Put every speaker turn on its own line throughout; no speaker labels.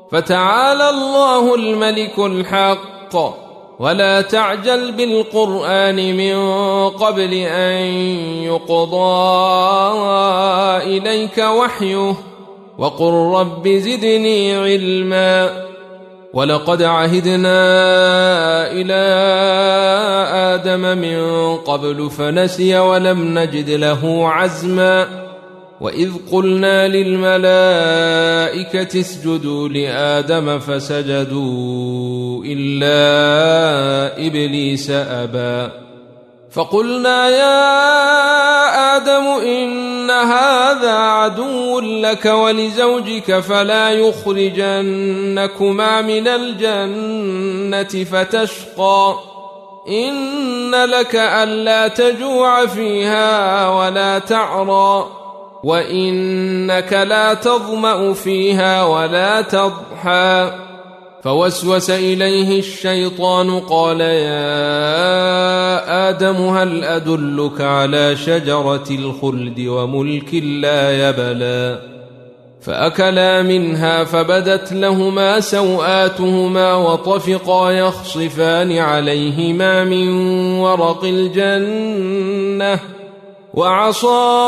فتعالى الله الملك الحق ولا تعجل بالقرآن من قبل أن يقضى إليك وحيه وقل رب زدني علما ولقد عهدنا إلى آدم من قبل فنسي ولم نجد له عزما وإذ قلنا للملائكة اسجدوا لآدم فسجدوا إلا إبليس أبى فقلنا يا آدم إن هذا عدو لك ولزوجك فلا يخرجنكما من الجنة فتشقى إن لك ألا تجوع فيها ولا تعرى وإنك لا تظمأ فيها ولا تضحى فوسوس إليه الشيطان قال يا آدم هل أدلك على شجرة الخلد وملك لا يبلى فأكلا منها فبدت لهما سوآتهما وطفقا يخصفان عليهما من ورق الجنة وعصى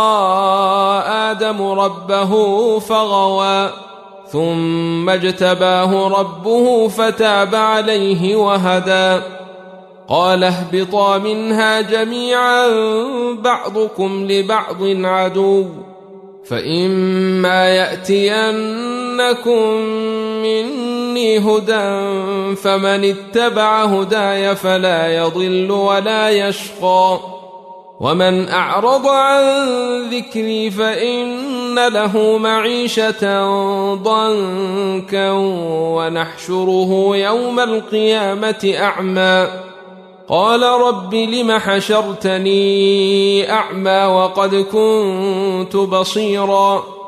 آدم ربه فغوى ثم اجتباه ربه فتاب عليه وهدى قال اهبطا منها جميعا بعضكم لبعض عدو فإما يأتينكم مني هدى فمن اتبع هداي فلا يضل ولا يشقى ومن أعرض عن ذكري فإن له معيشة ضنكا ونحشره يوم القيامة أعمى قال رب لم حشرتني أعمى وقد كنت بصيرا